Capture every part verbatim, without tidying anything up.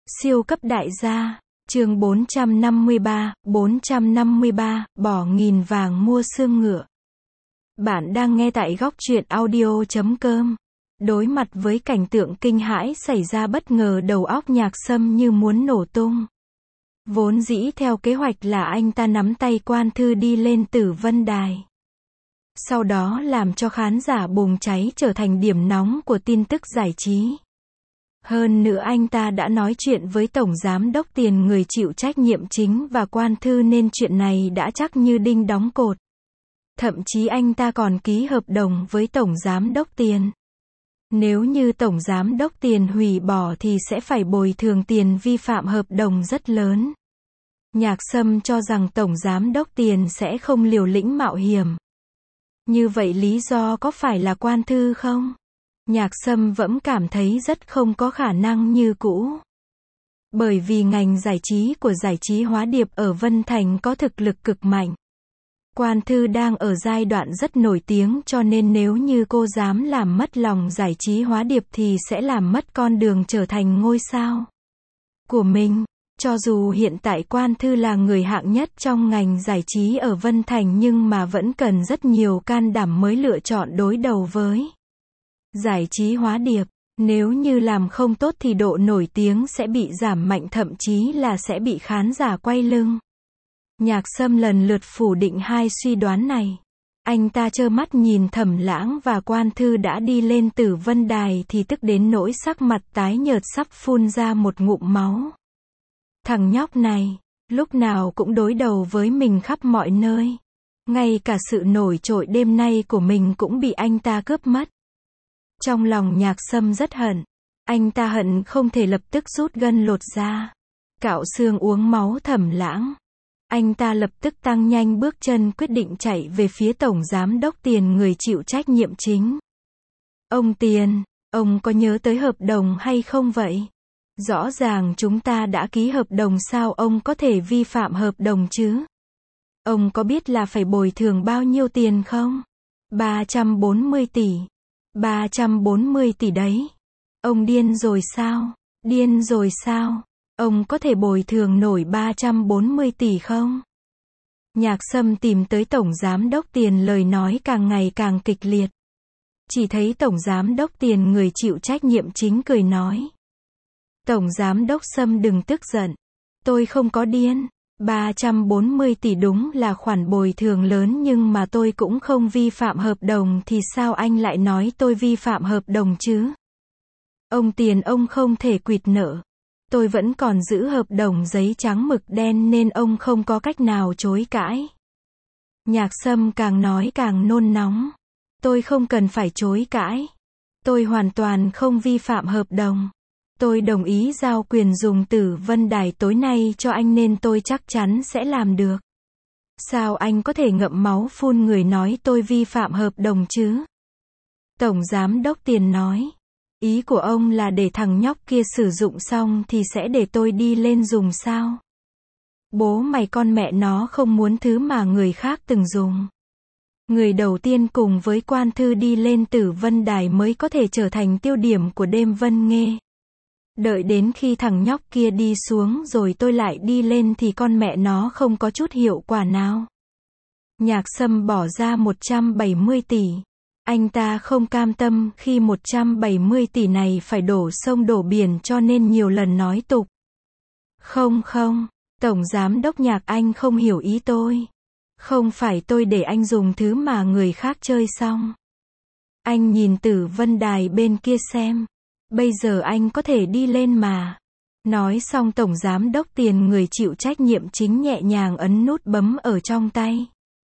Siêu cấp đại gia, chương bốn trăm năm mươi ba, bốn trăm năm mươi ba, bỏ nghìn vàng mua xương ngựa. Bạn đang nghe tại góc truyện audio chấm com. Đối mặt với cảnh tượng kinh hãi xảy ra bất ngờ, đầu óc Nhạc Sâm như muốn nổ tung. Vốn dĩ theo kế hoạch là anh ta nắm tay Quan Thư đi lên Tử Vân Đài. Sau đó làm cho khán giả bùng cháy trở thành điểm nóng của tin tức giải trí. Hơn nữa anh ta đã nói chuyện với Tổng Giám Đốc Tiền, người chịu trách nhiệm chính, và Quan Thư, nên chuyện này đã chắc như đinh đóng cột. Thậm chí anh ta còn ký hợp đồng với Tổng Giám Đốc Tiền. Nếu như Tổng Giám Đốc Tiền hủy bỏ thì sẽ phải bồi thường tiền vi phạm hợp đồng rất lớn. Nhạc Sâm cho rằng Tổng Giám Đốc Tiền sẽ không liều lĩnh mạo hiểm. Như vậy lý do có phải là Quan Thư không? Nhạc Sâm vẫn cảm thấy rất không có khả năng như cũ. Bởi vì ngành giải trí của giải trí Hóa Điệp ở Vân Thành có thực lực cực mạnh. Quan Thư đang ở giai đoạn rất nổi tiếng, cho nên nếu như cô dám làm mất lòng giải trí Hóa Điệp thì sẽ làm mất con đường trở thành ngôi sao của mình. Cho dù hiện tại Quan Thư là người hạng nhất trong ngành giải trí ở Vân Thành, nhưng mà vẫn cần rất nhiều can đảm mới lựa chọn đối đầu với giải trí Hóa Điệp. Nếu như làm không tốt thì độ nổi tiếng sẽ bị giảm mạnh, thậm chí là sẽ bị khán giả quay lưng. Nhạc Sâm lần lượt phủ định hai suy đoán này. Anh ta trơ mắt nhìn Thẩm Lãng và Quan Thư đã đi lên Tử Vân Đài thì tức đến nỗi sắc mặt tái nhợt sắp phun ra một ngụm máu. Thằng nhóc này, lúc nào cũng đối đầu với mình khắp mọi nơi. Ngay cả sự nổi trội đêm nay của mình cũng bị anh ta cướp mất. Trong lòng Nhạc Sâm rất hận. Anh ta hận không thể lập tức rút gân lột da, cạo xương uống máu Thẩm Lãng. Anh ta lập tức tăng nhanh bước chân, quyết định chạy về phía Tổng Giám Đốc Tiền, người chịu trách nhiệm chính. Ông Tiền, ông có nhớ tới hợp đồng hay không vậy? Rõ ràng chúng ta đã ký hợp đồng, sao ông có thể vi phạm hợp đồng chứ? Ông có biết là phải bồi thường bao nhiêu tiền không? ba trăm bốn mươi tỷ. ba trăm bốn mươi tỷ đấy. Ông điên rồi sao? Điên rồi sao? Ông có thể bồi thường nổi ba trăm bốn mươi tỷ không? Nhạc Sâm tìm tới Tổng Giám Đốc Tiền, lời nói càng ngày càng kịch liệt. Chỉ thấy Tổng Giám Đốc Tiền, người chịu trách nhiệm chính, cười nói. Tổng Giám Đốc Sâm đừng tức giận. Tôi không có điên. ba trăm bốn mươi tỷ đúng là khoản bồi thường lớn, nhưng mà tôi cũng không vi phạm hợp đồng, thì sao anh lại nói tôi vi phạm hợp đồng chứ? Ông Tiền, ông không thể quỵt nợ. Tôi vẫn còn giữ hợp đồng giấy trắng mực đen nên ông không có cách nào chối cãi. Nhạc Sâm càng nói càng nôn nóng. Tôi không cần phải chối cãi. Tôi hoàn toàn không vi phạm hợp đồng. Tôi đồng ý giao quyền dùng Tử Vân Đài tối nay cho anh nên tôi chắc chắn sẽ làm được. Sao anh có thể ngậm máu phun người nói tôi vi phạm hợp đồng chứ? Tổng Giám Đốc Tiền nói. Ý của ông là để thằng nhóc kia sử dụng xong thì sẽ để tôi đi lên dùng sao? Bố mày con mẹ nó không muốn thứ mà người khác từng dùng. Người đầu tiên cùng với Quan Thư đi lên Tử Vân Đài mới có thể trở thành tiêu điểm của đêm Vân Nghê. Đợi đến khi thằng nhóc kia đi xuống rồi tôi lại đi lên thì con mẹ nó không có chút hiệu quả nào. Nhạc Sâm bỏ ra một trăm bảy mươi tỷ. Anh ta không cam tâm khi một trăm bảy mươi tỷ này phải đổ sông đổ biển, cho nên nhiều lần nói tục. Không không, Tổng Giám Đốc Nhạc, anh không hiểu ý tôi. Không phải tôi để anh dùng thứ mà người khác chơi xong. Anh nhìn Tử Vân Đài bên kia xem. Bây giờ anh có thể đi lên mà. Nói xong Tổng Giám Đốc Tiền, người chịu trách nhiệm chính, nhẹ nhàng ấn nút bấm ở trong tay.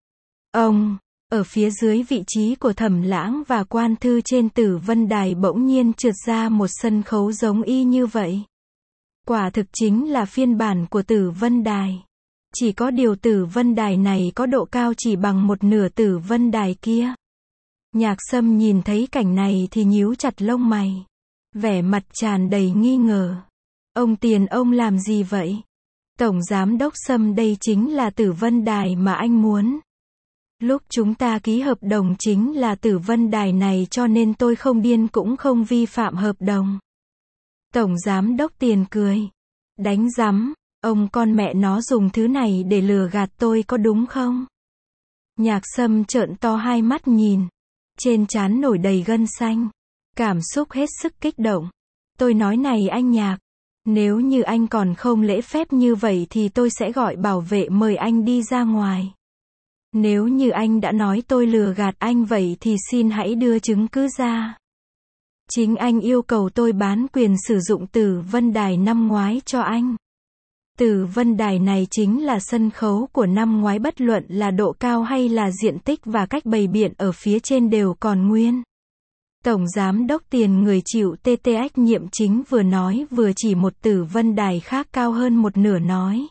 Ông, ở phía dưới vị trí của Thẩm Lãng và Quan Thư trên Tử Vân Đài bỗng nhiên trượt ra một sân khấu giống y như vậy. Quả thực chính là phiên bản của Tử Vân Đài. Chỉ có điều Tử Vân Đài này có độ cao chỉ bằng một nửa Tử Vân Đài kia. Nhạc Sâm nhìn thấy cảnh này thì nhíu chặt lông mày. Vẻ mặt tràn đầy nghi ngờ. Ông Tiền, ông làm gì vậy? Tổng Giám Đốc Sâm, đây chính là Tử Vân Đài mà anh muốn. Lúc chúng ta ký hợp đồng chính là Tử Vân Đài này, cho nên tôi không điên cũng không vi phạm hợp đồng. Tổng Giám Đốc Tiền cười. Đánh rắm, ông con mẹ nó dùng thứ này để lừa gạt tôi có đúng không? Nhạc Sâm trợn to hai mắt nhìn. Trên trán nổi đầy gân xanh. Cảm xúc hết sức kích động. Tôi nói này anh Nhạc. Nếu như anh còn không lễ phép như vậy thì tôi sẽ gọi bảo vệ mời anh đi ra ngoài. Nếu như anh đã nói tôi lừa gạt anh vậy thì xin hãy đưa chứng cứ ra. Chính anh yêu cầu tôi bán quyền sử dụng Tử Vân Đài năm ngoái cho anh. Tử Vân Đài này chính là sân khấu của năm ngoái, bất luận là độ cao hay là diện tích và cách bày biện ở phía trên đều còn nguyên. Tổng Giám đốc Tiền người chịu tê tê ách nhiệm chính vừa nói vừa chỉ một Tử Vân Đài khác cao hơn một nửa nói.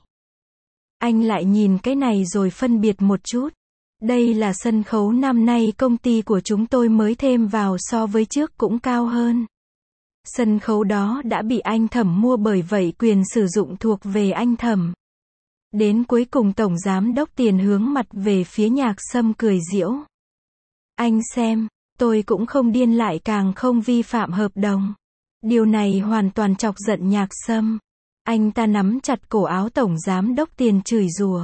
Anh lại nhìn cái này rồi phân biệt một chút. Đây là sân khấu năm nay công ty của chúng tôi mới thêm vào, so với trước cũng cao hơn. Sân khấu đó đã bị anh Thẩm mua, bởi vậy quyền sử dụng thuộc về anh Thẩm. Đến cuối cùng Tổng Giám đốc Tiền hướng mặt về phía Nhạc Sâm cười giễu. Anh xem, tôi cũng không điên lại càng không vi phạm hợp đồng. Điều này hoàn toàn chọc giận Nhạc Sâm. Anh ta nắm chặt cổ áo Tổng Giám đốc Tiền chửi rủa.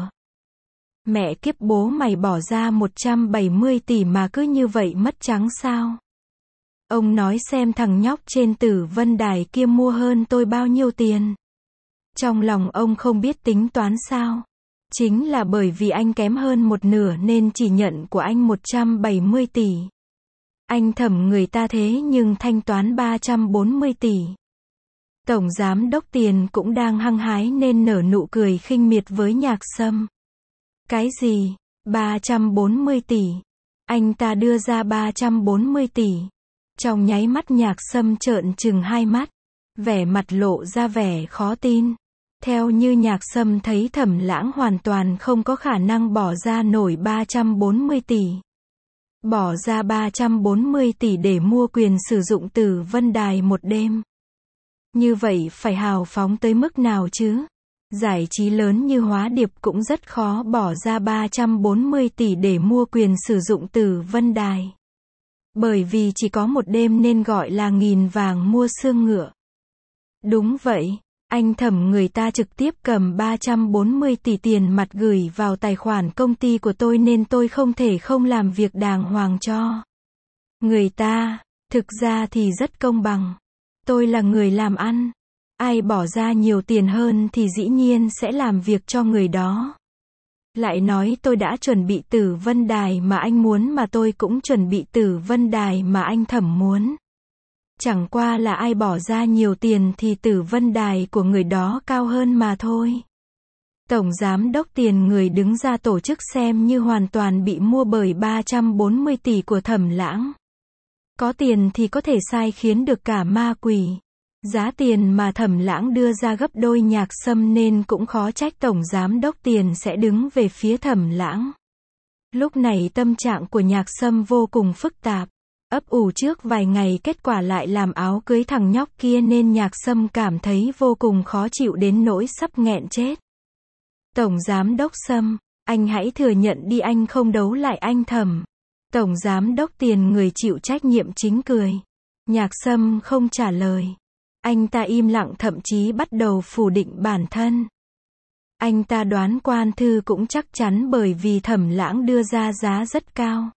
Mẹ kiếp bố mày, bỏ ra một trăm bảy mươi tỷ mà cứ như vậy mất trắng sao? Ông nói xem thằng nhóc trên Tử Vân Đài kia mua hơn tôi bao nhiêu tiền? Trong lòng ông không biết tính toán sao? Chính là bởi vì anh kém hơn một nửa nên chỉ nhận của anh một trăm bảy mươi tỷ. Anh Thẩm người ta thế nhưng thanh toán ba trăm bốn mươi tỷ. Tổng Giám đốc Tiền cũng đang hăng hái nên nở nụ cười khinh miệt với Nhạc Sâm. Cái gì? ba trăm bốn mươi tỷ? Anh ta đưa ra ba trăm bốn mươi tỷ. Trong nháy mắt Nhạc Sâm trợn trừng hai mắt. Vẻ mặt lộ ra vẻ khó tin. Theo như Nhạc Sâm thấy Thẩm Lãng hoàn toàn không có khả năng bỏ ra nổi ba trăm bốn mươi tỷ. Bỏ ra ba trăm bốn mươi tỷ để mua quyền sử dụng Tử Vân Đài một đêm. Như vậy phải hào phóng tới mức nào chứ? Giải trí lớn như Hóa Điệp cũng rất khó bỏ ra ba trăm bốn mươi tỷ để mua quyền sử dụng Tử Vân Đài. Bởi vì chỉ có một đêm nên gọi là nghìn vàng mua xương ngựa. Đúng vậy, anh Thẩm người ta trực tiếp cầm ba trăm bốn mươi tỷ tiền mặt gửi vào tài khoản công ty của tôi nên tôi không thể không làm việc đàng hoàng cho người ta. Thực ra thì rất công bằng. Tôi là người làm ăn. Ai bỏ ra nhiều tiền hơn thì dĩ nhiên sẽ làm việc cho người đó. Lại nói tôi đã chuẩn bị Tử Vân Đài mà anh muốn, mà tôi cũng chuẩn bị Tử Vân Đài mà anh Thẩm muốn. Chẳng qua là ai bỏ ra nhiều tiền thì Tử Vân Đài của người đó cao hơn mà thôi. Tổng Giám đốc Tiền người đứng ra tổ chức xem như hoàn toàn bị mua bởi ba trăm bốn mươi tỷ của Thẩm Lãng. Có tiền thì có thể sai khiến được cả ma quỷ. Giá tiền mà Thẩm Lãng đưa ra gấp đôi Nhạc Sâm nên cũng khó trách Tổng Giám đốc Tiền sẽ đứng về phía Thẩm Lãng. Lúc này tâm trạng của Nhạc Sâm vô cùng phức tạp. Ấp ủ trước vài ngày kết quả lại làm áo cưới thằng nhóc kia nên Nhạc Sâm cảm thấy vô cùng khó chịu đến nỗi sắp nghẹn chết. Tổng Giám đốc Sâm, anh hãy thừa nhận đi, anh không đấu lại anh Thẩm. Tổng Giám đốc Tiền người chịu trách nhiệm chính cười. Nhạc Sâm không trả lời. Anh ta im lặng, thậm chí bắt đầu phủ định bản thân. Anh ta đoán Quan Thư cũng chắc chắn, bởi vì Thẩm Lãng đưa ra giá rất cao.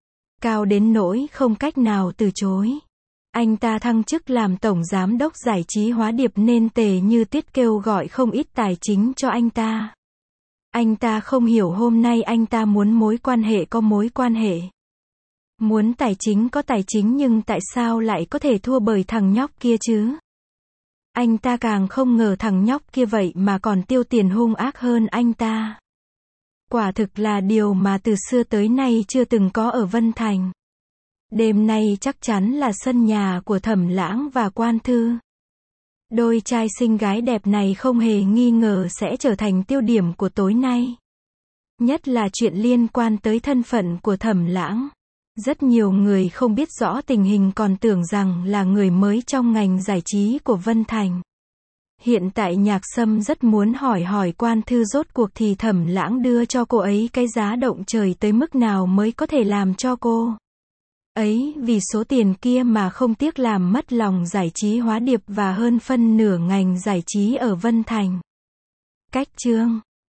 Cao đến nỗi không cách nào từ chối. Anh ta thăng chức làm Tổng Giám đốc Giải trí Hóa Điệp nên Tề Như Tiết kêu gọi không ít tài chính cho anh ta. Anh ta không hiểu hôm nay anh ta muốn mối quan hệ có mối quan hệ. Muốn tài chính có tài chính, nhưng tại sao lại có thể thua bởi thằng nhóc kia chứ? Anh ta càng không ngờ thằng nhóc kia vậy mà còn tiêu tiền hung ác hơn anh ta. Quả thực là điều mà từ xưa tới nay chưa từng có ở Vân Thành. Đêm nay chắc chắn là sân nhà của Thẩm Lãng và Quan Thư. Đôi trai xinh gái đẹp này không hề nghi ngờ sẽ trở thành tiêu điểm của tối nay. Nhất là chuyện liên quan tới thân phận của Thẩm Lãng. Rất nhiều người không biết rõ tình hình còn tưởng rằng là người mới trong ngành giải trí của Vân Thành. Hiện tại Nhạc Sâm rất muốn hỏi hỏi Quan Thư rốt cuộc thì Thẩm Lãng đưa cho cô ấy cái giá động trời tới mức nào mới có thể làm cho cô Ấy, vì số tiền kia mà không tiếc làm mất lòng giải trí Hóa Điệp và hơn phân nửa ngành giải trí ở Vân Thành. Cách chương